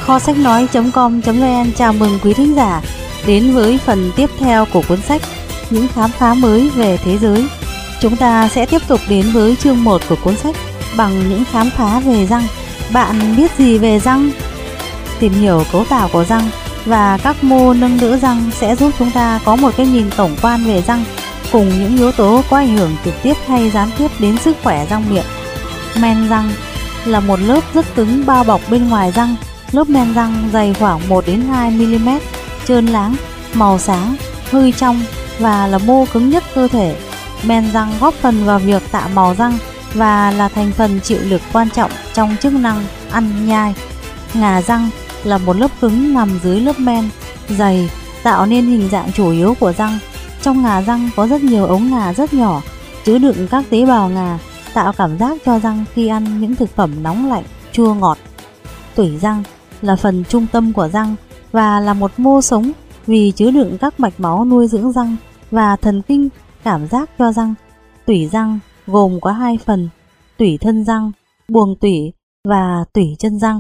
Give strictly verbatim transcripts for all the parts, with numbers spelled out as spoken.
Kho sách nói chấm com chấm vn chào mừng quý thính giả đến với phần tiếp theo của cuốn sách Những khám phá mới về thế giới. Chúng ta sẽ tiếp tục đến với chương một của cuốn sách bằng những khám phá về răng. Bạn biết gì về răng? Tìm hiểu cấu tạo của răng và các mô nâng đỡ răng sẽ giúp chúng ta có một cái nhìn tổng quan về răng cùng những yếu tố có ảnh hưởng trực tiếp hay gián tiếp đến sức khỏe răng miệng. Men răng là một lớp rất cứng bao bọc bên ngoài răng. Lớp men răng dày khoảng một đến hai mi li mét, trơn láng, màu sáng, hơi trong và là mô cứng nhất cơ thể. Men răng góp phần vào việc tạo màu răng và là thành phần chịu lực quan trọng trong chức năng ăn nhai. Ngà răng là một lớp cứng nằm dưới lớp men dày tạo nên hình dạng chủ yếu của răng. Trong ngà răng có rất nhiều ống ngà rất nhỏ chứa đựng các tế bào ngà, tạo cảm giác cho răng khi ăn những thực phẩm nóng lạnh, chua ngọt. Tủy răng là phần trung tâm của răng và là một mô sống vì chứa đựng các mạch máu nuôi dưỡng răng và thần kinh cảm giác cho răng. Tủy răng gồm có hai phần: tủy thân răng, buồng tủy và tủy chân răng.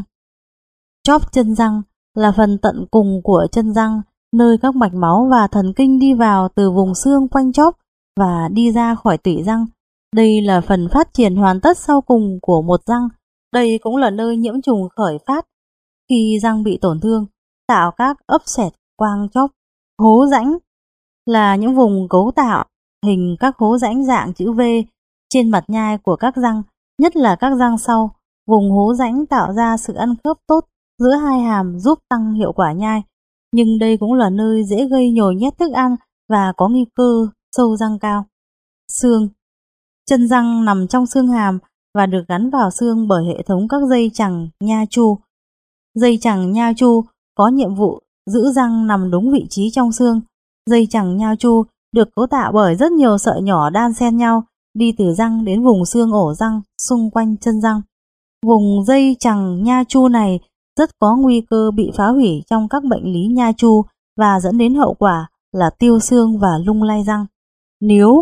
Chóp chân răng là phần tận cùng của chân răng, nơi các mạch máu và thần kinh đi vào từ vùng xương quanh chóp và đi ra khỏi tủy răng. Đây là phần phát triển hoàn tất sau cùng của một răng. Đây cũng là nơi nhiễm trùng khởi phát khi răng bị tổn thương, tạo các ấp sẹt quanh chóp. Hố rãnh là những vùng cấu tạo hình các hố rãnh dạng chữ V trên mặt nhai của các răng, nhất là các răng sau. Vùng hố rãnh tạo ra sự ăn khớp tốt giữa hai hàm giúp tăng hiệu quả nhai, nhưng đây cũng là nơi dễ gây nhồi nhét thức ăn và có nguy cơ sâu răng cao. Xương. Chân răng nằm trong xương hàm và được gắn vào xương bởi hệ thống các dây chằng nha chu. Dây chằng nha chu có nhiệm vụ giữ răng nằm đúng vị trí trong xương. Dây chằng nha chu được cấu tạo bởi rất nhiều sợi nhỏ đan xen nhau đi từ răng đến vùng xương ổ răng xung quanh chân răng. Vùng dây chằng nha chu này rất có nguy cơ bị phá hủy trong các bệnh lý nha chu và dẫn đến hậu quả là tiêu xương và lung lay răng. Níu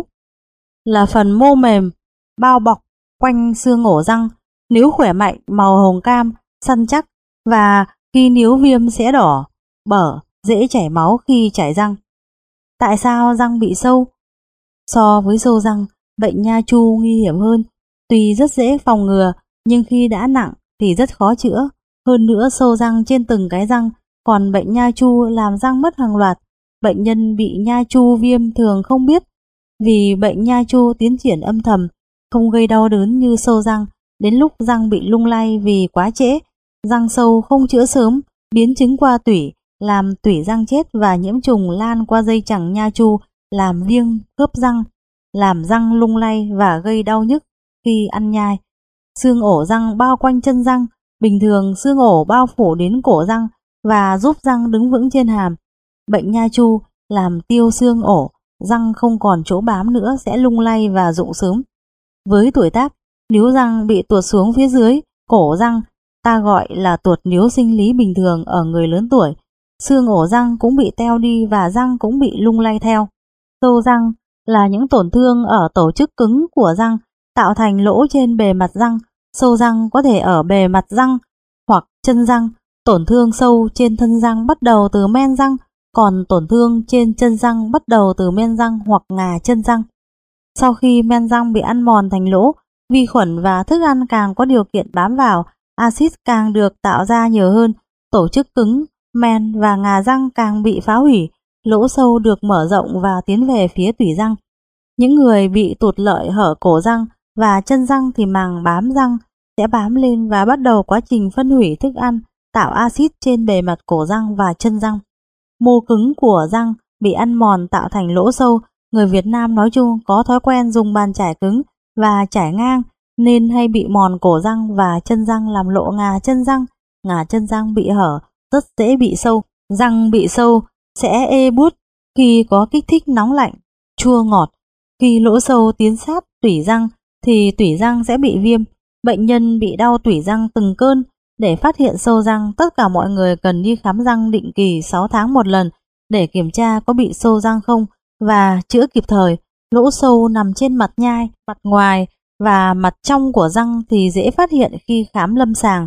là phần mô mềm bao bọc quanh xương ổ răng. Níu khỏe mạnh, màu hồng cam, săn chắc và khi níu viêm sẽ đỏ, bở, dễ chảy máu khi chảy răng. Tại sao răng bị sâu? So với sâu răng, bệnh nha chu nguy hiểm hơn. Tuy rất dễ phòng ngừa nhưng khi đã nặng thì rất khó chữa. Hơn nữa sâu răng trên từng cái răng, còn bệnh nha chu làm răng mất hàng loạt. Bệnh nhân bị nha chu viêm thường không biết vì bệnh nha chu tiến triển âm thầm, không gây đau đớn như sâu răng. Đến lúc răng bị lung lay vì quá trễ, răng sâu không chữa sớm, biến chứng qua tủy, làm tủy răng chết và nhiễm trùng lan qua dây chằng nha chu, làm viêm khớp răng, làm răng lung lay và gây đau nhức khi ăn nhai. Xương ổ răng bao quanh chân răng. Bình thường xương ổ bao phủ đến cổ răng và giúp răng đứng vững trên hàm. Bệnh nha chu làm tiêu xương ổ, răng không còn chỗ bám nữa sẽ lung lay và rụng sớm. Với tuổi tác, níu răng bị tuột xuống phía dưới cổ răng, ta gọi là tuột níu sinh lý bình thường ở người lớn tuổi. Xương ổ răng cũng bị teo đi và răng cũng bị lung lay theo. Sâu răng là những tổn thương ở tổ chức cứng của răng tạo thành lỗ trên bề mặt răng. Sâu răng có thể ở bề mặt răng hoặc chân răng. Tổn thương sâu trên thân răng bắt đầu từ men răng, còn tổn thương trên chân răng bắt đầu từ men răng hoặc ngà chân răng. Sau khi men răng bị ăn mòn thành lỗ, vi khuẩn và thức ăn càng có điều kiện bám vào, axit càng được tạo ra nhiều hơn, tổ chức cứng, men và ngà răng càng bị phá hủy, lỗ sâu được mở rộng và tiến về phía tủy răng. Những người bị tụt lợi hở cổ răng và chân răng thì màng bám răng sẽ bám lên và bắt đầu quá trình phân hủy thức ăn, tạo axit trên bề mặt cổ răng và chân răng. Mô cứng của răng bị ăn mòn tạo thành lỗ sâu. Người Việt Nam nói chung có thói quen dùng bàn chải cứng và chải ngang nên hay bị mòn cổ răng và chân răng làm lộ ngà chân răng. Ngà chân răng bị hở rất dễ bị sâu. Răng bị sâu sẽ ê buốt khi có kích thích nóng lạnh, chua ngọt. Khi lỗ sâu tiến sát tủy răng thì tủy răng sẽ bị viêm. Bệnh nhân bị đau tủy răng từng cơn. Để phát hiện sâu răng, tất cả mọi người cần đi khám răng định kỳ sáu tháng một lần để kiểm tra có bị sâu răng không và chữa kịp thời. Lỗ sâu nằm trên mặt nhai, mặt ngoài và mặt trong của răng thì dễ phát hiện khi khám lâm sàng.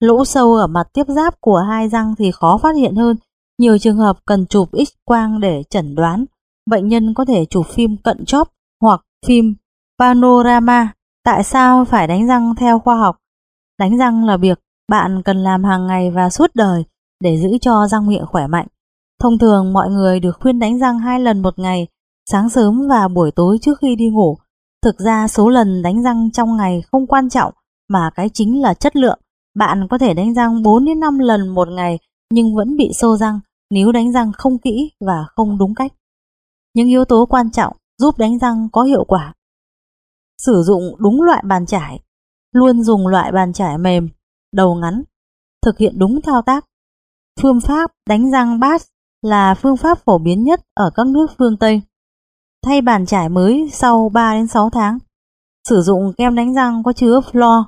Lỗ sâu ở mặt tiếp giáp của hai răng thì khó phát hiện hơn. Nhiều trường hợp cần chụp X-quang để chẩn đoán. Bệnh nhân có thể chụp phim cận chóp hoặc phim panorama. Tại sao phải đánh răng theo khoa học? Đánh răng là việc bạn cần làm hàng ngày và suốt đời để giữ cho răng miệng khỏe mạnh. Thông thường mọi người được khuyên đánh răng hai lần một ngày, sáng sớm và buổi tối trước khi đi ngủ. Thực ra số lần đánh răng trong ngày không quan trọng, mà cái chính là chất lượng. Bạn có thể đánh răng bốn đến năm lần một ngày nhưng vẫn bị xô răng nếu đánh răng không kỹ và không đúng cách. Những yếu tố quan trọng giúp đánh răng có hiệu quả: sử dụng đúng loại bàn chải, luôn dùng loại bàn chải mềm, đầu ngắn, thực hiện đúng thao tác. Phương pháp đánh răng Bath là phương pháp phổ biến nhất ở các nước phương Tây. Thay bàn chải mới sau ba đến sáu tháng. Sử dụng kem đánh răng có chứa fluor.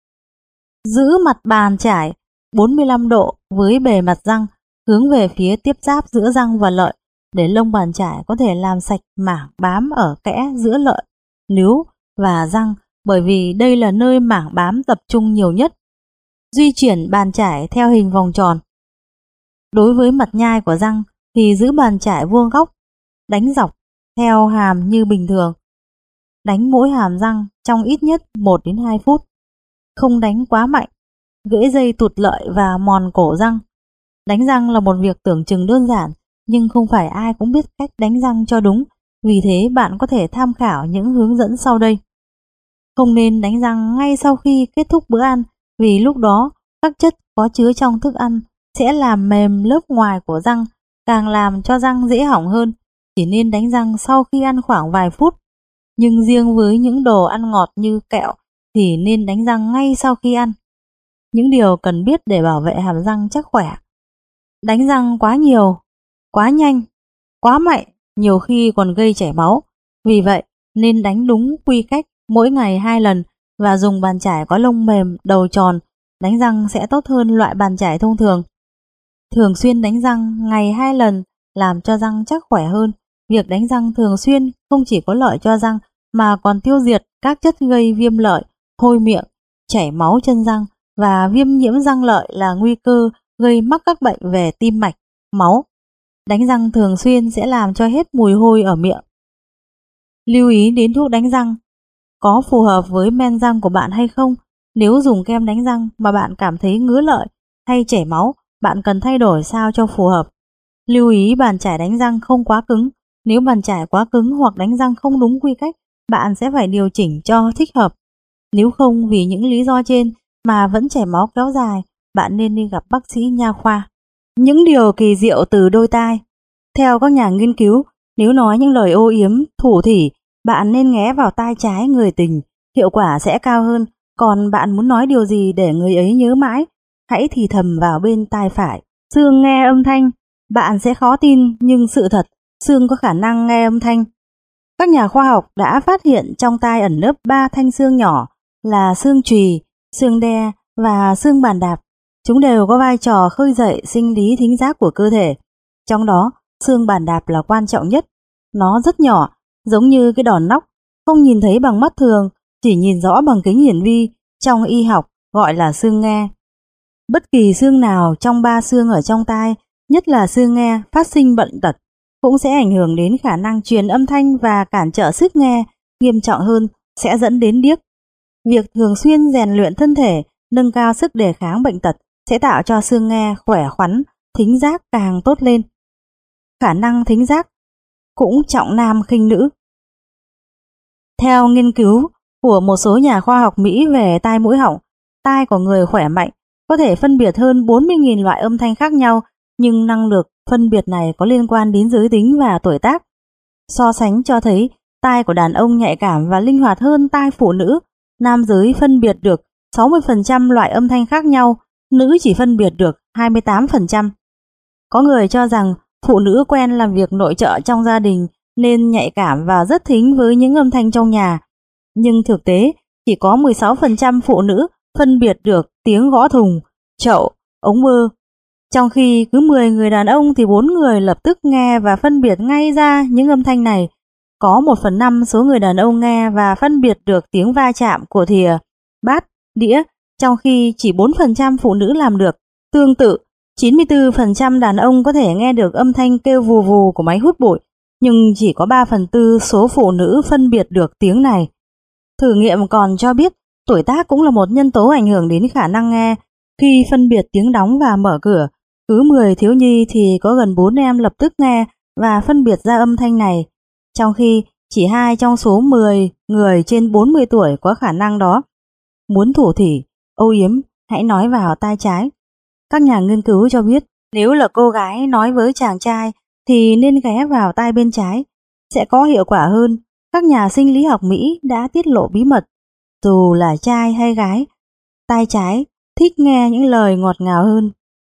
Giữ mặt bàn chải bốn mươi lăm độ với bề mặt răng hướng về phía tiếp giáp giữa răng và lợi để lông bàn chải có thể làm sạch mảng bám ở kẽ giữa lợi, níu và răng, bởi vì đây là nơi mảng bám tập trung nhiều nhất. Di chuyển bàn chải theo hình vòng tròn. Đối với mặt nhai của răng thì giữ bàn chải vuông góc, đánh dọc theo hàm như bình thường. Đánh mỗi hàm răng trong ít nhất một đến hai phút. Không đánh quá mạnh, gãy dây tụt lợi và mòn cổ răng. Đánh răng là một việc tưởng chừng đơn giản, nhưng không phải ai cũng biết cách đánh răng cho đúng, vì thế bạn có thể tham khảo những hướng dẫn sau đây. Không nên đánh răng ngay sau khi kết thúc bữa ăn, vì lúc đó các chất có chứa trong thức ăn sẽ làm mềm lớp ngoài của răng, càng làm cho răng dễ hỏng hơn. Chỉ nên đánh răng sau khi ăn khoảng vài phút. Nhưng riêng với những đồ ăn ngọt như kẹo thì nên đánh răng ngay sau khi ăn. Những điều cần biết để bảo vệ hàm răng chắc khỏe: đánh răng quá nhiều, quá nhanh, quá mạnh nhiều khi còn gây chảy máu. Vì vậy nên đánh đúng quy cách mỗi ngày hai lần và dùng bàn chải có lông mềm, đầu tròn. Đánh răng sẽ tốt hơn loại bàn chải thông thường. Thường xuyên đánh răng ngày hai lần làm cho răng chắc khỏe hơn. Việc đánh răng thường xuyên không chỉ có lợi cho răng mà còn tiêu diệt các chất gây viêm lợi, hôi miệng, chảy máu chân răng, và viêm nhiễm răng lợi là nguy cơ gây mắc các bệnh về tim mạch, máu. Đánh răng thường xuyên sẽ làm cho hết mùi hôi ở miệng. Lưu ý đến thuốc đánh răng. Có phù hợp với men răng của bạn hay không? Nếu dùng kem đánh răng mà bạn cảm thấy ngứa lợi hay chảy máu, bạn cần thay đổi sao cho phù hợp. Lưu ý bàn chải đánh răng không quá cứng. Nếu bàn chải quá cứng hoặc đánh răng không đúng quy cách, bạn sẽ phải điều chỉnh cho thích hợp. Nếu không vì những lý do trên mà vẫn chảy máu kéo dài, bạn nên đi gặp bác sĩ nha khoa. Những điều kỳ diệu từ đôi tai. Theo các nhà nghiên cứu, nếu nói những lời ô yếm, thủ thỉ, bạn nên nghé vào tai trái người tình, hiệu quả sẽ cao hơn. Còn bạn muốn nói điều gì để người ấy nhớ mãi, hãy thì thầm vào bên tai phải. Xương nghe âm thanh. Bạn sẽ khó tin, nhưng sự thật, xương có khả năng nghe âm thanh. Các nhà khoa học đã phát hiện trong tai ẩn nấp ba thanh xương nhỏ là xương chùy, xương đe và xương bàn đạp. Chúng đều có vai trò khơi dậy sinh lý thính giác của cơ thể. Trong đó, xương bàn đạp là quan trọng nhất. Nó rất nhỏ, giống như cái đòn nóc, không nhìn thấy bằng mắt thường, chỉ nhìn rõ bằng kính hiển vi, trong y học gọi là xương nghe. Bất kỳ xương nào trong ba xương ở trong tai, nhất là xương nghe, phát sinh bệnh tật, cũng sẽ ảnh hưởng đến khả năng truyền âm thanh và cản trở sức nghe, nghiêm trọng hơn sẽ dẫn đến điếc. Việc thường xuyên rèn luyện thân thể, nâng cao sức đề kháng bệnh tật sẽ tạo cho xương nghe khỏe khoắn, thính giác càng tốt lên. Khả năng thính giác cũng trọng nam khinh nữ. Theo nghiên cứu của một số nhà khoa học Mỹ về tai mũi họng, tai của người khỏe mạnh có thể phân biệt hơn bốn mươi nghìn loại âm thanh khác nhau, nhưng năng lực phân biệt này có liên quan đến giới tính và tuổi tác. So sánh cho thấy tai của đàn ông nhạy cảm và linh hoạt hơn tai phụ nữ. Nam giới phân biệt được sáu mươi phần trăm loại âm thanh khác nhau, nữ chỉ phân biệt được hai mươi tám phần trăm. Có người cho rằng phụ nữ quen làm việc nội trợ trong gia đình nên nhạy cảm và rất thính với những âm thanh trong nhà. Nhưng thực tế, chỉ có mười sáu phần trăm phụ nữ phân biệt được tiếng gõ thùng, chậu, ống bơ. Trong khi cứ mười người đàn ông thì bốn người lập tức nghe và phân biệt ngay ra những âm thanh này. Có một phần năm số người đàn ông nghe và phân biệt được tiếng va chạm của thìa, bát, đĩa, trong khi chỉ bốn phần trăm phụ nữ làm được. Tương tự, chín mươi tư phần trăm đàn ông có thể nghe được âm thanh kêu vù vù của máy hút bụi, nhưng chỉ có ba phần tư số phụ nữ phân biệt được tiếng này. Thử nghiệm còn cho biết tuổi tác cũng là một nhân tố ảnh hưởng đến khả năng nghe. Khi phân biệt tiếng đóng và mở cửa, cứ mười thiếu nhi thì có gần bốn em lập tức nghe và phân biệt ra âm thanh này, trong khi chỉ hai trong số mười người trên bốn mươi tuổi có khả năng đó. Muốn thủ thỉ, âu yếm, hãy nói vào tai trái. Các nhà nghiên cứu cho biết nếu là cô gái nói với chàng trai thì nên ghé vào tai bên trái, sẽ có hiệu quả hơn. Các nhà sinh lý học Mỹ đã tiết lộ bí mật, dù là trai hay gái, tai trái thích nghe những lời ngọt ngào hơn.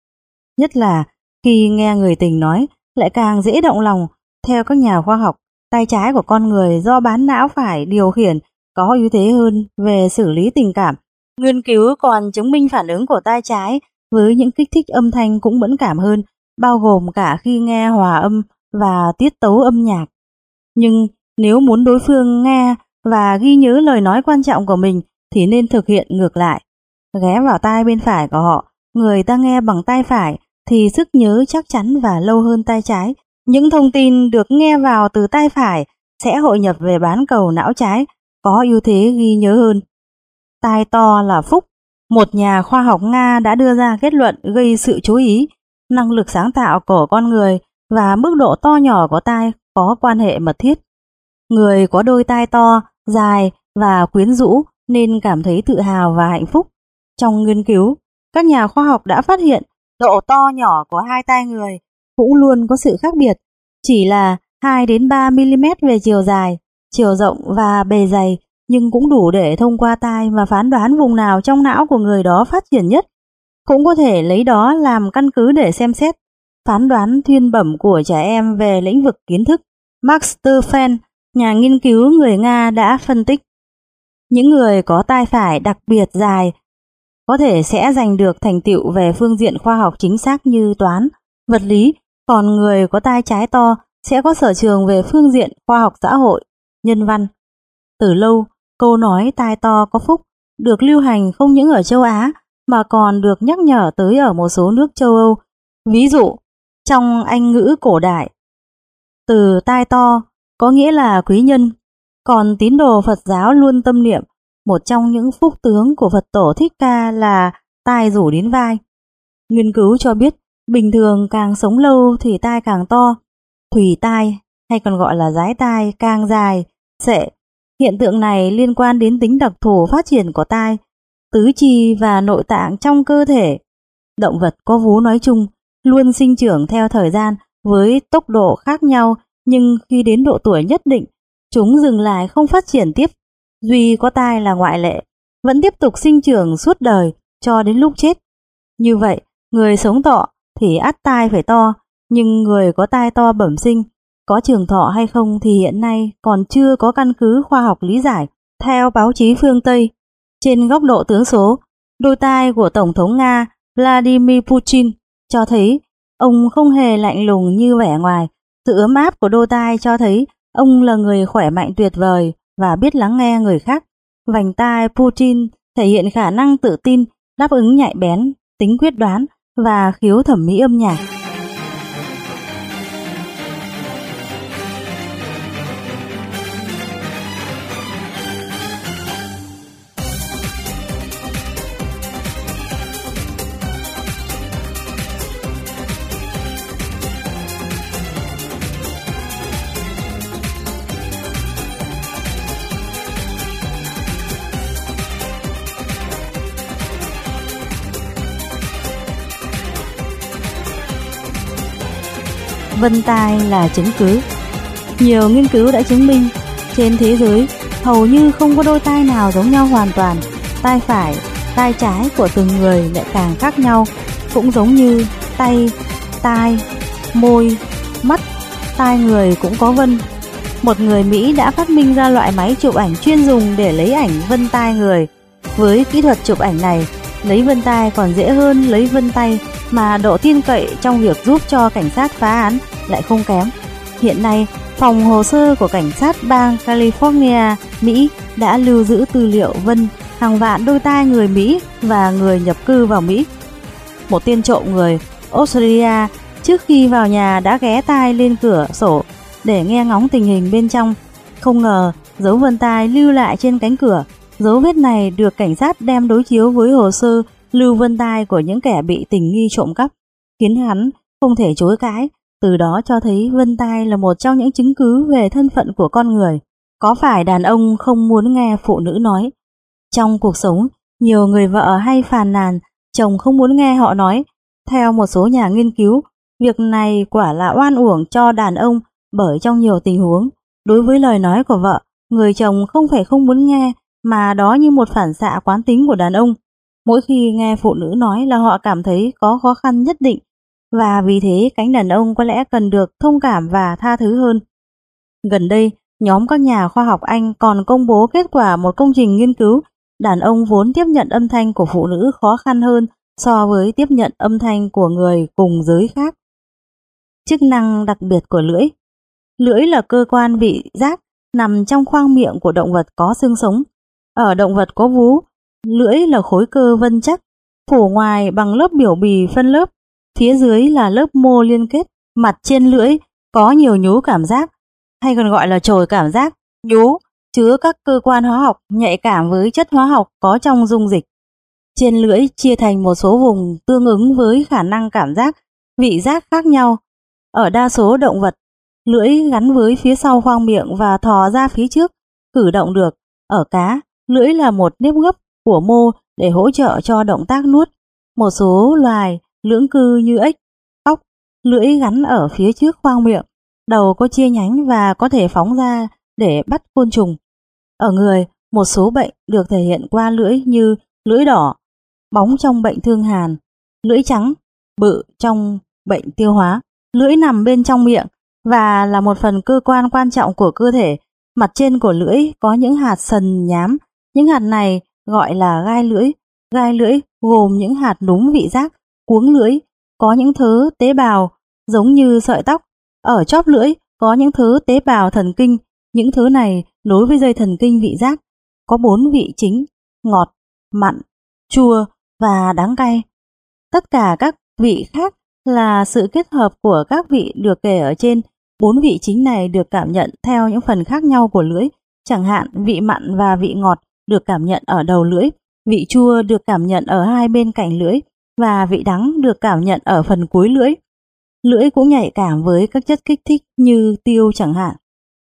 Nhất là khi nghe người tình nói lại càng dễ động lòng. Theo các nhà khoa học, tai trái của con người do bán não phải điều khiển có ưu thế hơn về xử lý tình cảm. Nghiên cứu còn chứng minh phản ứng của tai trái với những kích thích âm thanh cũng mẫn cảm hơn, bao gồm cả khi nghe hòa âm và tiết tấu âm nhạc. Nhưng nếu muốn đối phương nghe và ghi nhớ lời nói quan trọng của mình thì nên thực hiện ngược lại. Ghé vào tai bên phải của họ, người ta nghe bằng tai phải thì sức nhớ chắc chắn và lâu hơn tai trái. Những thông tin được nghe vào từ tai phải sẽ hội nhập về bán cầu não trái, có ưu thế ghi nhớ hơn. Tai to là phúc. Một nhà khoa học Nga đã đưa ra kết luận gây sự chú ý. Năng lực sáng tạo của con người và mức độ to nhỏ của tai có quan hệ mật thiết. Người có đôi tai to, dài và quyến rũ nên cảm thấy tự hào và hạnh phúc. Trong nghiên cứu, các nhà khoa học đã phát hiện độ to nhỏ của hai tai người cũng luôn có sự khác biệt, chỉ là hai đến ba mi-li-mét về chiều dài, chiều rộng và bề dày, nhưng cũng đủ để thông qua tai mà phán đoán vùng nào trong não của người đó phát triển nhất. Cũng có thể lấy đó làm căn cứ để xem xét phán đoán thiên bẩm của trẻ em về lĩnh vực kiến thức. Max Stefan, nhà nghiên cứu người Nga đã phân tích, những người có tai phải đặc biệt dài có thể sẽ giành được thành tựu về phương diện khoa học chính xác như toán, vật lý, còn người có tai trái to sẽ có sở trường về phương diện khoa học xã hội, nhân văn. Từ lâu, câu nói tai to có phúc được lưu hành không những ở châu Á mà còn được nhắc nhở tới ở một số nước châu Âu. Ví dụ, trong Anh ngữ cổ đại, từ tai to có nghĩa là quý nhân, còn tín đồ Phật giáo luôn tâm niệm một trong những phúc tướng của Phật tổ Thích Ca là tai rủ đến vai. Nghiên cứu cho biết bình thường càng sống lâu thì tai càng to, thùy tai hay còn gọi là dái tai càng dài, sệ. Hiện tượng này liên quan đến tính đặc thù phát triển của tai, tứ chi và nội tạng trong cơ thể. Động vật có vú nói chung luôn sinh trưởng theo thời gian với tốc độ khác nhau, nhưng khi đến độ tuổi nhất định, chúng dừng lại không phát triển tiếp. Duy có tai là ngoại lệ, vẫn tiếp tục sinh trưởng suốt đời cho đến lúc chết. Như vậy, người sống thọ thì ắt tai phải to, nhưng người có tai to bẩm sinh có trường thọ hay không thì hiện nay còn chưa có căn cứ khoa học lý giải. Theo báo chí phương Tây, trên góc độ tướng số, đôi tai của Tổng thống Nga Vladimir Putin cho thấy ông không hề lạnh lùng như vẻ ngoài. Sự ấm áp của đôi tai cho thấy ông là người khỏe mạnh tuyệt vời và biết lắng nghe người khác. Vành tai Putin thể hiện khả năng tự tin, đáp ứng nhạy bén, tính quyết đoán và khiếu thẩm mỹ âm nhạc. Vân tai là chứng cứ. Nhiều nghiên cứu đã chứng minh trên thế giới hầu như không có đôi tai nào giống nhau hoàn toàn. Tai phải, tai trái của từng người lại càng khác nhau, cũng giống như tay, tai, môi, mắt, tai người cũng có vân. Một người Mỹ đã phát minh ra loại máy chụp ảnh chuyên dùng để lấy ảnh vân tai người. Với kỹ thuật chụp ảnh này, lấy vân tai còn dễ hơn lấy vân tay, mà độ tin cậy trong việc giúp cho cảnh sát phá án lại không kém. Hiện nay, phòng hồ sơ của cảnh sát bang California, Mỹ đã lưu giữ tư liệu vân hàng vạn đôi tai người Mỹ và người nhập cư vào Mỹ. Một tên trộm người Australia trước khi vào nhà đã ghé tai lên cửa sổ để nghe ngóng tình hình bên trong. Không ngờ dấu vân tay lưu lại trên cánh cửa. Dấu vết này được cảnh sát đem đối chiếu với hồ sơ lưu vân tay của những kẻ bị tình nghi trộm cắp, khiến hắn không thể chối cãi. Từ đó cho thấy vân tay là một trong những chứng cứ về thân phận của con người. Có phải đàn ông không muốn nghe phụ nữ nói? Trong cuộc sống, nhiều người vợ hay phàn nàn chồng không muốn nghe họ nói. Theo một số nhà nghiên cứu, việc này quả là oan uổng cho đàn ông, bởi trong nhiều tình huống, đối với lời nói của vợ, người chồng không phải không muốn nghe, mà đó như một phản xạ quán tính của đàn ông. Mỗi khi nghe phụ nữ nói là họ cảm thấy có khó khăn nhất định, và vì thế cánh đàn ông có lẽ cần được thông cảm và tha thứ hơn. Gần đây, nhóm các nhà khoa học Anh còn công bố kết quả một công trình nghiên cứu. Đàn ông vốn tiếp nhận âm thanh của phụ nữ khó khăn hơn so với tiếp nhận âm thanh của người cùng giới khác. Chức năng đặc biệt của lưỡi. Lưỡi là cơ quan vị giác nằm trong khoang miệng của động vật có xương sống. Ở động vật có vú, lưỡi là khối cơ vân chắc, phủ ngoài bằng lớp biểu bì phân lớp, phía dưới là lớp mô liên kết. Mặt trên lưỡi có nhiều nhú cảm giác, hay còn gọi là chồi cảm giác. Nhú chứa các cơ quan hóa học nhạy cảm với chất hóa học có trong dung dịch. Trên lưỡi chia thành một số vùng tương ứng với khả năng cảm giác, vị giác khác nhau. Ở đa số động vật, lưỡi gắn với phía sau khoang miệng và thò ra phía trước, cử động được. Ở cá, lưỡi là một nếp gấp của mô để hỗ trợ cho động tác nuốt. Một số loài lưỡng cư như ếch, ốc, lưỡi gắn ở phía trước khoang miệng, đầu có chia nhánh và có thể phóng ra để bắt côn trùng. Ở người, một số bệnh được thể hiện qua lưỡi như lưỡi đỏ, bóng trong bệnh thương hàn, lưỡi trắng, bự trong bệnh tiêu hóa. Lưỡi nằm bên trong miệng và là một phần cơ quan quan trọng của cơ thể. Mặt trên của lưỡi có những hạt sần nhám, những hạt này gọi là gai lưỡi. Gai lưỡi gồm những hạt núm vị giác. Cuống lưỡi có những thớ tế bào giống như sợi tóc. Ở chóp lưỡi có những thớ tế bào thần kinh. Những thứ này nối với dây thần kinh vị giác. Có bốn vị chính: ngọt, mặn, chua và đắng cay. Tất cả các vị khác là sự kết hợp của các vị được kể ở trên. Bốn vị chính này được cảm nhận theo những phần khác nhau của lưỡi. Chẳng hạn vị mặn và vị ngọt được cảm nhận ở đầu lưỡi, vị chua được cảm nhận ở hai bên cạnh lưỡi, và vị đắng được cảm nhận ở phần cuối lưỡi. Lưỡi cũng nhạy cảm với các chất kích thích như tiêu chẳng hạn.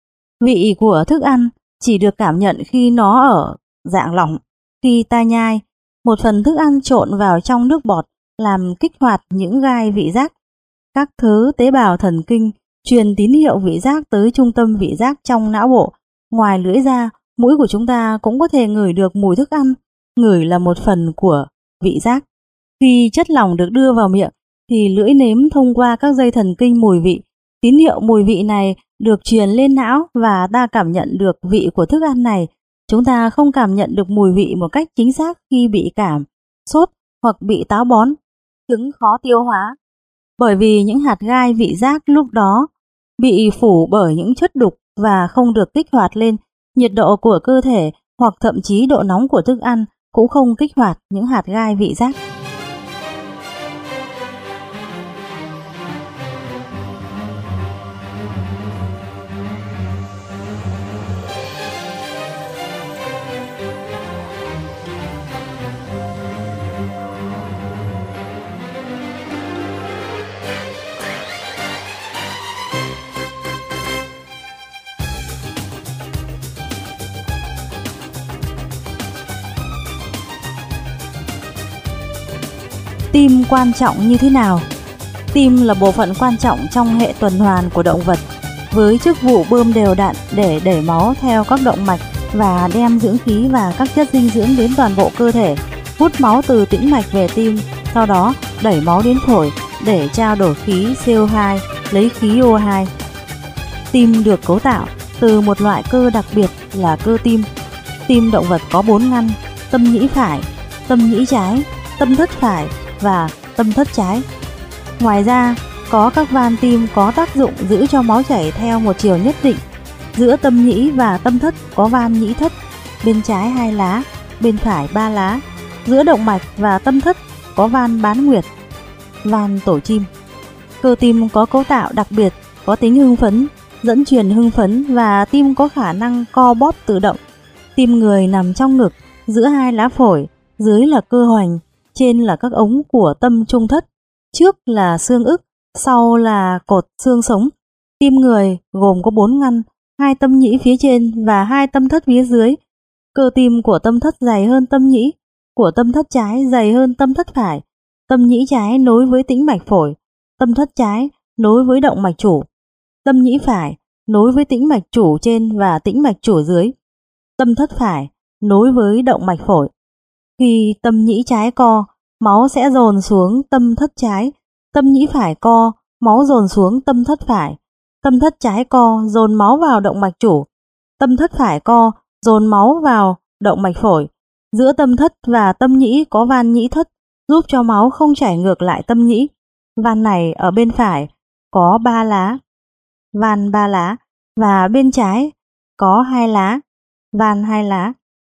Vị của thức ăn chỉ được cảm nhận khi nó ở dạng lỏng. Khi ta nhai, một phần thức ăn trộn vào trong nước bọt làm kích hoạt những gai vị giác. Các thớ tế bào thần kinh truyền tín hiệu vị giác tới trung tâm vị giác trong não bộ. Ngoài lưỡi ra, mũi của chúng ta cũng có thể ngửi được mùi thức ăn. Ngửi là một phần của vị giác. Khi chất lỏng được đưa vào miệng thì lưỡi nếm thông qua các dây thần kinh mùi vị. Tín hiệu mùi vị này được truyền lên não và ta cảm nhận được vị của thức ăn này. Chúng ta không cảm nhận được mùi vị một cách chính xác khi bị cảm, sốt hoặc bị táo bón, chứng khó tiêu hóa. Bởi vì những hạt gai vị giác lúc đó bị phủ bởi những chất đục và không được kích hoạt lên, nhiệt độ của cơ thể hoặc thậm chí độ nóng của thức ăn cũng không kích hoạt những hạt gai vị giác. Tim quan trọng như thế nào? Tim là bộ phận quan trọng trong hệ tuần hoàn của động vật, với chức vụ bơm đều đặn để đẩy máu theo các động mạch và đem dưỡng khí và các chất dinh dưỡng đến toàn bộ cơ thể, hút máu từ tĩnh mạch về tim, sau đó đẩy máu đến phổi để trao đổi khí xê o hai, lấy khí o hai. Tim được cấu tạo từ một loại cơ đặc biệt là cơ tim. Tim động vật có bốn ngăn: tâm nhĩ phải, tâm nhĩ trái, tâm thất phải và tâm thất trái. Ngoài ra, có các van tim có tác dụng giữ cho máu chảy theo một chiều nhất định. Giữa tâm nhĩ và tâm thất có van nhĩ thất, bên trái hai lá, bên phải ba lá. Giữa động mạch và tâm thất có van bán nguyệt, van tổ chim. Cơ tim có cấu tạo đặc biệt, có tính hưng phấn, dẫn truyền hưng phấn và tim có khả năng co bóp tự động. Tim người nằm trong ngực, giữa hai lá phổi, dưới là cơ hoành, trên là các ống của tâm trung thất, trước là xương ức, sau là cột xương sống. Tim người gồm có bốn ngăn, hai tâm nhĩ phía trên và hai tâm thất phía dưới. Cơ tim của tâm thất dày hơn tâm nhĩ, của tâm thất trái dày hơn tâm thất phải. Tâm nhĩ trái nối với tĩnh mạch phổi, tâm thất trái nối với động mạch chủ. Tâm nhĩ phải nối với tĩnh mạch chủ trên và tĩnh mạch chủ dưới. Tâm thất phải nối với động mạch phổi. Khi tâm nhĩ trái co, máu sẽ dồn xuống tâm thất trái. Tâm nhĩ phải co, máu dồn xuống tâm thất phải. Tâm thất trái co, dồn máu vào động mạch chủ. Tâm thất phải co, dồn máu vào động mạch phổi. Giữa tâm thất và tâm nhĩ có van nhĩ thất, giúp cho máu không chảy ngược lại tâm nhĩ. Van này ở bên phải có ba lá, van ba lá, và bên trái có hai lá, van hai lá.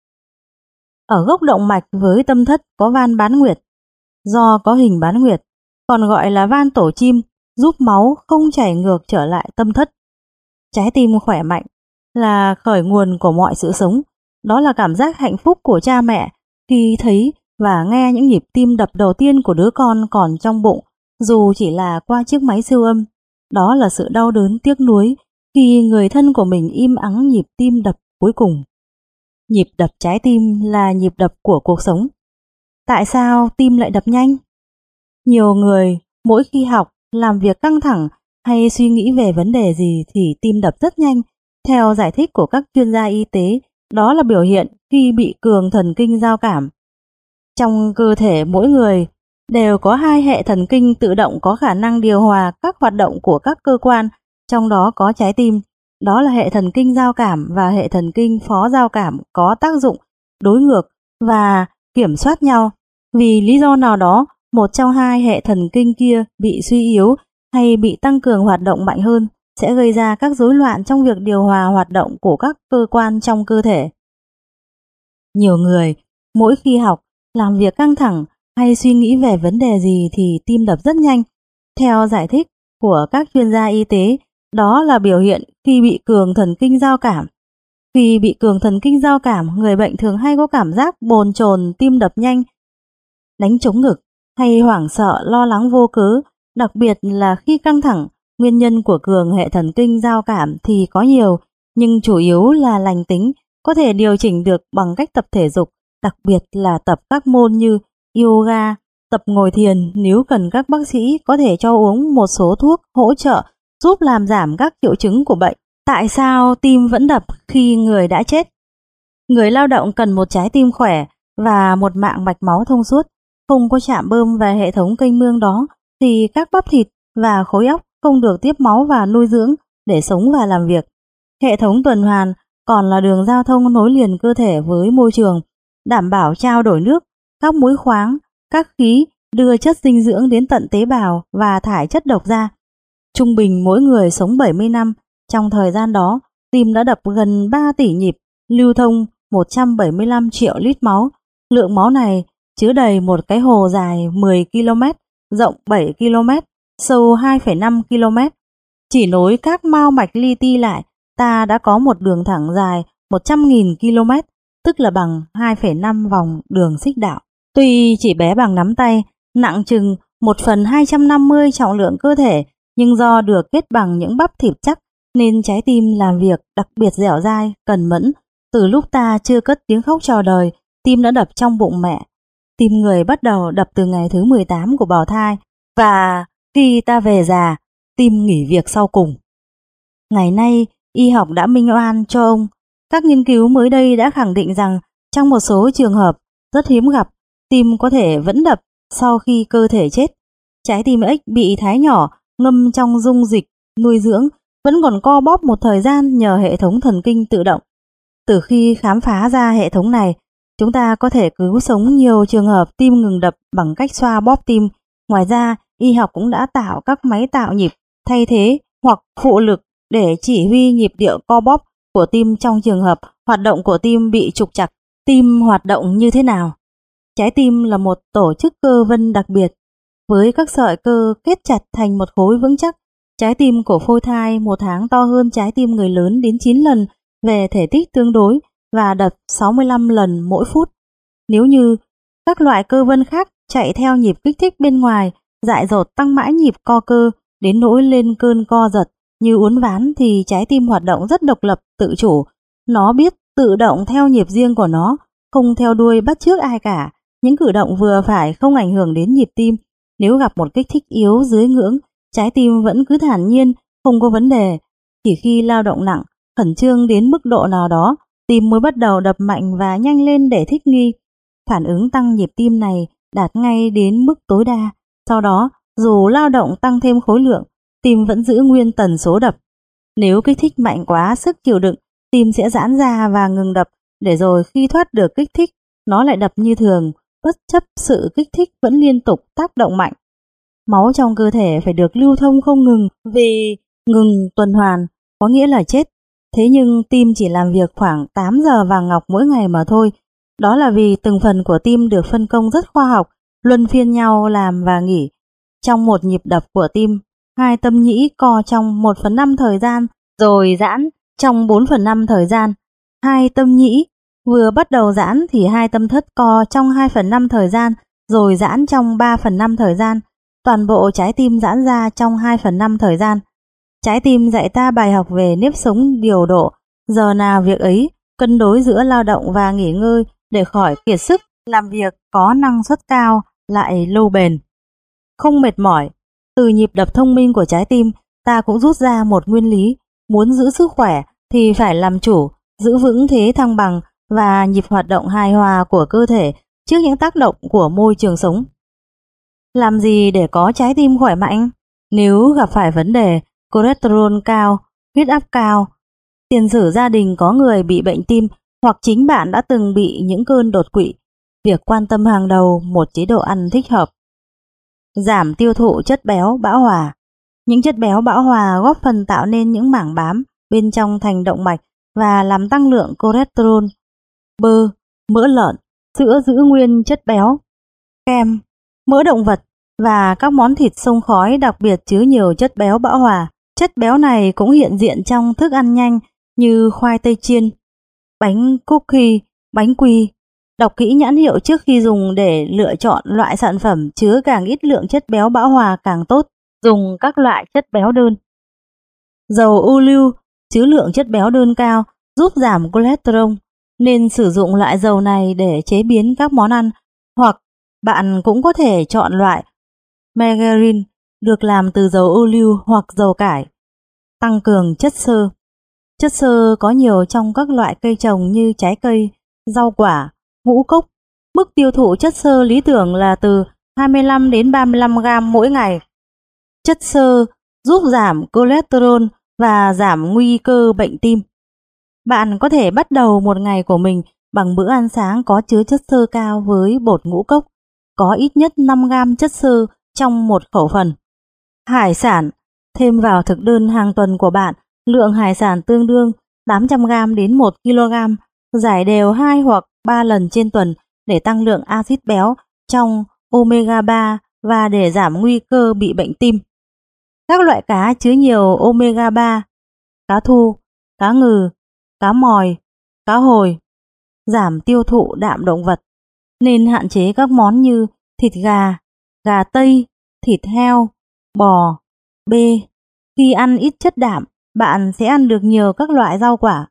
Ở gốc động mạch với tâm thất có van bán nguyệt, do có hình bán nguyệt, còn gọi là van tổ chim, giúp máu không chảy ngược trở lại tâm thất. Trái tim khỏe mạnh là khởi nguồn của mọi sự sống. Đó là cảm giác hạnh phúc của cha mẹ khi thấy và nghe những nhịp tim đập đầu tiên của đứa con còn trong bụng, dù chỉ là qua chiếc máy siêu âm. Đó là sự đau đớn tiếc nuối khi người thân của mình im ắng nhịp tim đập cuối cùng. Nhịp đập trái tim là nhịp đập của cuộc sống. Tại sao tim lại đập nhanh? Nhiều người mỗi khi học, làm việc căng thẳng hay suy nghĩ về vấn đề gì thì tim đập rất nhanh. Theo giải thích của các chuyên gia y tế, đó là biểu hiện khi bị cường thần kinh giao cảm. Trong cơ thể mỗi người đều có hai hệ thần kinh tự động có khả năng điều hòa các hoạt động của các cơ quan, trong đó có trái tim. Đó là hệ thần kinh giao cảm và hệ thần kinh phó giao cảm có tác dụng đối ngược và kiểm soát nhau. Vì lý do nào đó, một trong hai hệ thần kinh kia bị suy yếu hay bị tăng cường hoạt động mạnh hơn sẽ gây ra các rối loạn trong việc điều hòa hoạt động của các cơ quan trong cơ thể. Nhiều người mỗi khi học, làm việc căng thẳng hay suy nghĩ về vấn đề gì thì tim đập rất nhanh. Theo giải thích của các chuyên gia y tế, đó là biểu hiện khi bị cường thần kinh giao cảm. Khi bị cường thần kinh giao cảm, người bệnh thường hay có cảm giác bồn chồn, tim đập nhanh, đánh trống ngực hay hoảng sợ, lo lắng vô cớ. Đặc biệt là khi căng thẳng, nguyên nhân của cường hệ thần kinh giao cảm thì có nhiều, nhưng chủ yếu là lành tính, có thể điều chỉnh được bằng cách tập thể dục, đặc biệt là tập các môn như yoga, tập ngồi thiền. Nếu cần, các bác sĩ có thể cho uống một số thuốc hỗ trợ giúp làm giảm các triệu chứng của bệnh. Tại sao tim vẫn đập khi người đã chết? Người lao động cần một trái tim khỏe và một mạng mạch máu thông suốt. Không có trạm bơm và hệ thống kênh mương đó thì các bắp thịt và khối óc không được tiếp máu và nuôi dưỡng để sống và làm việc. Hệ thống tuần hoàn còn là đường giao thông nối liền cơ thể với môi trường, đảm bảo trao đổi nước, các muối khoáng, các khí, đưa chất dinh dưỡng đến tận tế bào và thải chất độc ra. Trung bình mỗi người sống bảy mươi năm, trong thời gian đó, tim đã đập gần ba tỷ nhịp, lưu thông một trăm bảy mươi lăm triệu lít máu. Lượng máu này chứa đầy một cái hồ dài mười ki lô mét, rộng bảy ki lô mét, sâu hai phẩy năm ki lô mét. Chỉ nối các mao mạch li ti lại, ta đã có một đường thẳng dài một trăm nghìn ki lô mét, tức là bằng hai phẩy năm vòng đường xích đạo. Tuy chỉ bé bằng nắm tay, nặng chừng một phần hai trăm năm mươi trọng lượng cơ thể, nhưng do được kết bằng những bắp thịt chắc nên trái tim làm việc đặc biệt dẻo dai, cần mẫn. Từ lúc ta chưa cất tiếng khóc chào đời, tim đã đập trong bụng mẹ. Tim người bắt đầu đập từ ngày thứ mười tám của bào thai, và khi ta về già, tim nghỉ việc sau cùng. Ngày nay, y học đã minh oan cho ông. Các nghiên cứu mới đây đã khẳng định rằng trong một số trường hợp rất hiếm gặp, tim có thể vẫn đập sau khi cơ thể chết. Trái tim ếch bị thái nhỏ, ngâm trong dung dịch nuôi dưỡng, vẫn còn co bóp một thời gian nhờ hệ thống thần kinh tự động. Từ khi khám phá ra hệ thống này, chúng ta có thể cứu sống nhiều trường hợp tim ngừng đập bằng cách xoa bóp tim. Ngoài ra, y học cũng đã tạo các máy tạo nhịp thay thế hoặc phụ lực để chỉ huy nhịp điệu co bóp của tim trong trường hợp hoạt động của tim bị trục trặc. Tim hoạt động như thế nào? Trái tim là một tổ chức cơ vân đặc biệt, với các sợi cơ kết chặt thành một khối vững chắc. Trái tim của phôi thai một tháng to hơn trái tim người lớn đến chín lần về thể tích tương đối và đập sáu mươi lăm lần mỗi phút. Nếu như các loại cơ vân khác chạy theo nhịp kích thích bên ngoài, dại dột tăng mãi nhịp co cơ đến nỗi lên cơn co giật như uốn ván, thì trái tim hoạt động rất độc lập, tự chủ. Nó biết tự động theo nhịp riêng của nó, không theo đuôi bắt chước ai cả. Những cử động vừa phải không ảnh hưởng đến nhịp tim. Nếu gặp một kích thích yếu dưới ngưỡng, trái tim vẫn cứ thản nhiên, không có vấn đề. Chỉ khi lao động nặng, khẩn trương đến mức độ nào đó, tim mới bắt đầu đập mạnh và nhanh lên để thích nghi. Phản ứng tăng nhịp tim này đạt ngay đến mức tối đa. Sau đó, dù lao động tăng thêm khối lượng, tim vẫn giữ nguyên tần số đập. Nếu kích thích mạnh quá sức chịu đựng, tim sẽ giãn ra và ngừng đập, để rồi khi thoát được kích thích, nó lại đập như thường, bất chấp sự kích thích vẫn liên tục tác động mạnh. Máu trong cơ thể phải được lưu thông không ngừng, vì ngừng tuần hoàn có nghĩa là chết. Thế nhưng tim chỉ làm việc khoảng tám giờ vàng ngọc mỗi ngày mà thôi. Đó là vì từng phần của tim được phân công rất khoa học, luân phiên nhau làm và nghỉ. Trong một nhịp đập của tim, hai tâm nhĩ co trong một phần năm thời gian, rồi giãn trong bốn phần năm thời gian. Hai tâm nhĩ vừa bắt đầu giãn thì hai tâm thất co trong hai phần năm thời gian, rồi giãn trong ba phần năm thời gian. Toàn bộ trái tim giãn ra trong hai phần năm thời gian. Trái tim dạy ta bài học về nếp sống điều độ, giờ nào việc ấy, cân đối giữa lao động và nghỉ ngơi để khỏi kiệt sức, làm việc có năng suất cao lại lâu bền, không mệt mỏi. Từ nhịp đập thông minh của trái tim, ta cũng rút ra một nguyên lý: muốn giữ sức khỏe thì phải làm chủ, giữ vững thế thăng bằng và nhịp hoạt động hài hòa của cơ thể trước những tác động của môi trường sống. Làm gì để có trái tim khỏe mạnh? Nếu gặp phải vấn đề cholesterol cao, huyết áp cao, tiền sử gia đình có người bị bệnh tim, hoặc chính bạn đã từng bị những cơn đột quỵ, việc quan tâm hàng đầu một chế độ ăn thích hợp. Giảm tiêu thụ chất béo bão hòa. Những chất béo bão hòa góp phần tạo nên những mảng bám bên trong thành động mạch và làm tăng lượng cholesterol. Bơ, mỡ lợn, sữa giữ nguyên chất béo, kem, mỡ động vật và các món thịt xông khói đặc biệt chứa nhiều chất béo bão hòa. Chất béo này cũng hiện diện trong thức ăn nhanh như khoai tây chiên, bánh cookie, bánh quy. Đọc kỹ nhãn hiệu trước khi dùng để lựa chọn loại sản phẩm chứa càng ít lượng chất béo bão hòa càng tốt. Dùng các loại chất béo đơn. Dầu ô liu chứa lượng chất béo đơn cao, giúp giảm cholesterol, nên sử dụng loại dầu này để chế biến các món ăn, hoặc bạn cũng có thể chọn loại margarine được làm từ dầu ô liu hoặc dầu cải. Tăng cường chất xơ. Chất xơ có nhiều trong các loại cây trồng như trái cây, rau quả, ngũ cốc. Mức tiêu thụ chất xơ lý tưởng là từ hai mươi lăm đến ba mươi lăm gam mỗi ngày. Chất xơ giúp giảm cholesterol và giảm nguy cơ bệnh tim. Bạn có thể bắt đầu một ngày của mình bằng bữa ăn sáng có chứa chất xơ cao với bột ngũ cốc, có ít nhất năm gam chất xơ trong một khẩu phần. Hải sản. Thêm vào thực đơn hàng tuần của bạn lượng hải sản tương đương tám trăm gam đến một ki lô gam, rải đều hai hoặc ba lần trên tuần để tăng lượng axit béo trong omega ba và để giảm nguy cơ bị bệnh tim. Các loại cá chứa nhiều omega ba: cá thu, cá ngừ, cá mòi, cá hồi. Giảm tiêu thụ đạm động vật, nên hạn chế các món như thịt gà, gà tây, thịt heo, bò, bê. Khi ăn ít chất đạm, bạn sẽ ăn được nhiều các loại rau quả.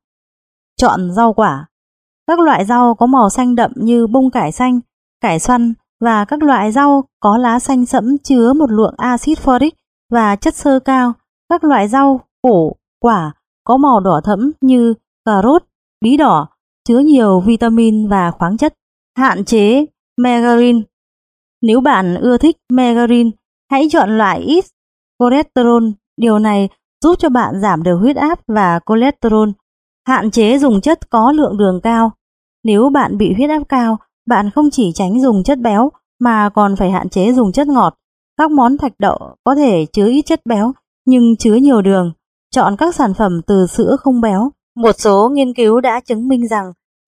Chọn rau quả. Các loại rau có màu xanh đậm như bông cải xanh, cải xoăn và các loại rau có lá xanh sẫm chứa một lượng axit folic và chất xơ cao. Các loại rau, củ, quả có màu đỏ thẫm như cà rốt, bí đỏ chứa nhiều vitamin và khoáng chất. Hạn chế margarine. Nếu bạn ưa thích margarine, hãy chọn loại ít cholesterol. Điều này giúp cho bạn giảm được huyết áp và cholesterol. Hạn chế dùng chất có lượng đường cao. Nếu bạn bị huyết áp cao, bạn không chỉ tránh dùng chất béo mà còn phải hạn chế dùng chất ngọt. Các món thạch đậu có thể chứa ít chất béo nhưng chứa nhiều đường. Chọn các sản phẩm từ sữa không béo. Một số nghiên cứu đã chứng minh rằng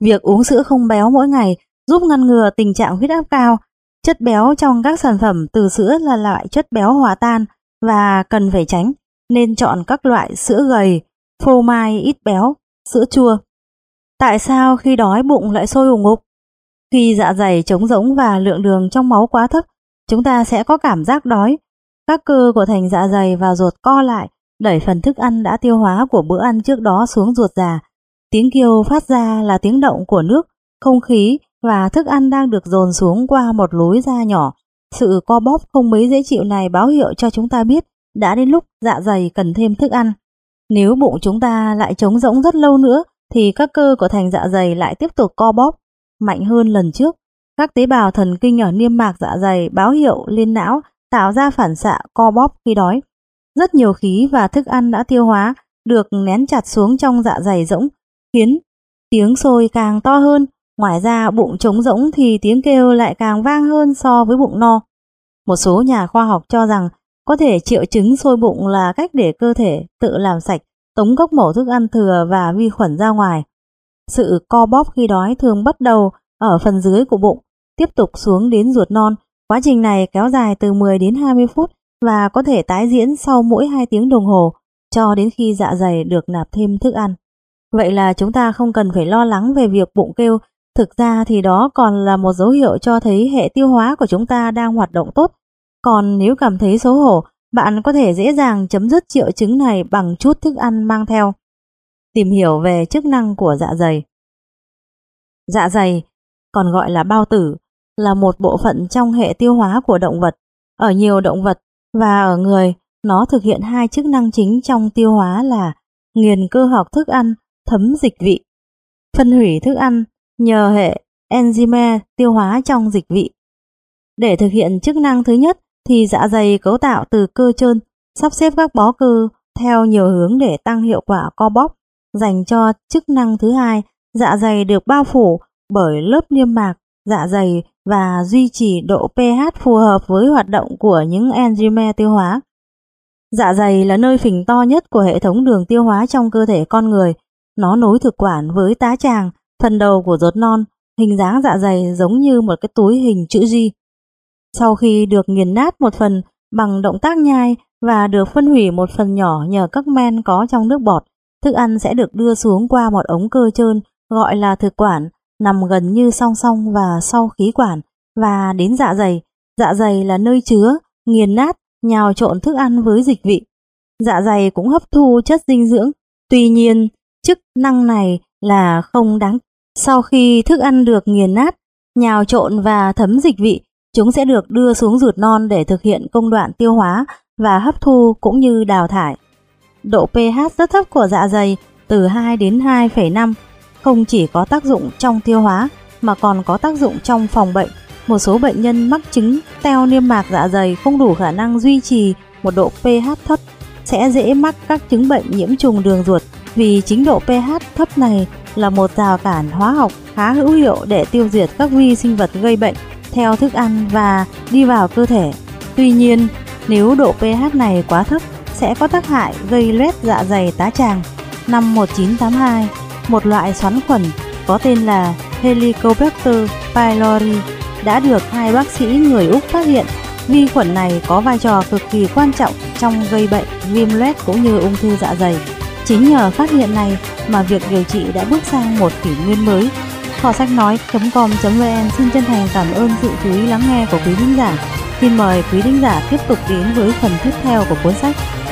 Việc uống sữa không béo mỗi ngày giúp ngăn ngừa tình trạng huyết áp cao. Chất béo trong các sản phẩm từ sữa là loại chất béo hòa tan và cần phải tránh, nên chọn các loại sữa gầy, phô mai ít béo, sữa chua. Tại sao khi đói bụng lại sôi ủng ục? Khi dạ dày trống rỗng và lượng đường trong máu quá thấp, chúng ta sẽ có cảm giác đói. Các cơ của thành dạ dày và ruột co lại, đẩy phần thức ăn đã tiêu hóa của bữa ăn trước đó xuống ruột già. Tiếng kêu phát ra là tiếng động của nước, không khí và thức ăn đang được dồn xuống qua một lối ra nhỏ. Sự co bóp không mấy dễ chịu này báo hiệu cho chúng ta biết đã đến lúc dạ dày cần thêm thức ăn. Nếu bụng chúng ta lại trống rỗng rất lâu nữa thì các cơ của thành dạ dày lại tiếp tục co bóp mạnh hơn lần trước. Các tế bào thần kinh ở niêm mạc dạ dày báo hiệu lên não tạo ra phản xạ co bóp khi đói. Rất nhiều khí và thức ăn đã tiêu hóa được nén chặt xuống trong dạ dày rỗng, khiến tiếng sôi càng to hơn. Ngoài ra, bụng trống rỗng thì tiếng kêu lại càng vang hơn so với bụng no. Một số nhà khoa học cho rằng có thể triệu chứng sôi bụng là cách để cơ thể tự làm sạch, tống cốc mổ thức ăn thừa và vi khuẩn ra ngoài. Sự co bóp khi đói thường bắt đầu ở phần dưới của bụng, tiếp tục xuống đến ruột non. Quá trình này kéo dài từ mười đến hai mươi phút và có thể tái diễn sau mỗi hai tiếng đồng hồ cho đến khi dạ dày được nạp thêm thức ăn. Vậy là chúng ta không cần phải lo lắng về việc bụng kêu. Thực ra thì đó còn là một dấu hiệu cho thấy hệ tiêu hóa của chúng ta đang hoạt động tốt. Còn nếu cảm thấy xấu hổ, bạn có thể dễ dàng chấm dứt triệu chứng này bằng chút thức ăn mang theo. Tìm hiểu về chức năng của dạ dày. Dạ dày, còn gọi là bao tử, là một bộ phận trong hệ tiêu hóa của động vật. Ở nhiều động vật và ở người, nó thực hiện hai chức năng chính trong tiêu hóa là nghiền cơ học thức ăn, thấm dịch vị. Phân hủy thức ăn nhờ hệ enzyme tiêu hóa trong dịch vị. Để thực hiện chức năng thứ nhất thì dạ dày cấu tạo từ cơ trơn, sắp xếp các bó cơ theo nhiều hướng để tăng hiệu quả co bóp. Dành cho chức năng thứ hai, dạ dày được bao phủ bởi lớp niêm mạc dạ dày và duy trì độ pH phù hợp với hoạt động của những enzyme tiêu hóa. Dạ dày là nơi phình to nhất của hệ thống đường tiêu hóa trong cơ thể con người. Nó nối thực quản với tá tràng, phần đầu của ruột non. Hình dáng dạ dày giống như một cái túi hình chữ G. Sau khi được nghiền nát một phần bằng động tác nhai và được phân hủy một phần nhỏ nhờ các men có trong nước bọt, thức ăn sẽ được đưa xuống qua một ống cơ trơn gọi là thực quản, nằm gần như song song và sau khí quản và đến dạ dày. Dạ dày là nơi chứa, nghiền nát, nhào trộn thức ăn với dịch vị. Dạ dày cũng hấp thu chất dinh dưỡng. Tuy nhiên, chức năng này là không đáng. Sau khi thức ăn được nghiền nát, nhào trộn và thấm dịch vị, chúng sẽ được đưa xuống ruột non để thực hiện công đoạn tiêu hóa và hấp thu cũng như đào thải. Độ pH rất thấp của dạ dày từ hai đến hai phẩy năm không chỉ có tác dụng trong tiêu hóa mà còn có tác dụng trong phòng bệnh. Một số bệnh nhân mắc chứng teo niêm mạc dạ dày không đủ khả năng duy trì một độ pH thấp sẽ dễ mắc các chứng bệnh nhiễm trùng đường ruột, vì chính độ pH thấp này là một rào cản hóa học khá hữu hiệu để tiêu diệt các vi sinh vật gây bệnh theo thức ăn và đi vào cơ thể. Tuy nhiên, nếu độ pH này quá thấp sẽ có tác hại gây loét dạ dày tá tràng. Năm một nghìn chín trăm tám mươi hai, một loại xoắn khuẩn có tên là Helicobacter pylori đã được hai bác sĩ người Úc phát hiện. Vi khuẩn này có vai trò cực kỳ quan trọng trong gây bệnh viêm loét cũng như ung thư dạ dày. Chính nhờ phát hiện này mà việc điều trị đã bước sang một kỷ nguyên mới. Kho sách nói chấm com chấm vn xin chân thành cảm ơn sự chú ý lắng nghe của quý thính giả. Xin mời quý thính giả tiếp tục đến với phần tiếp theo của cuốn sách.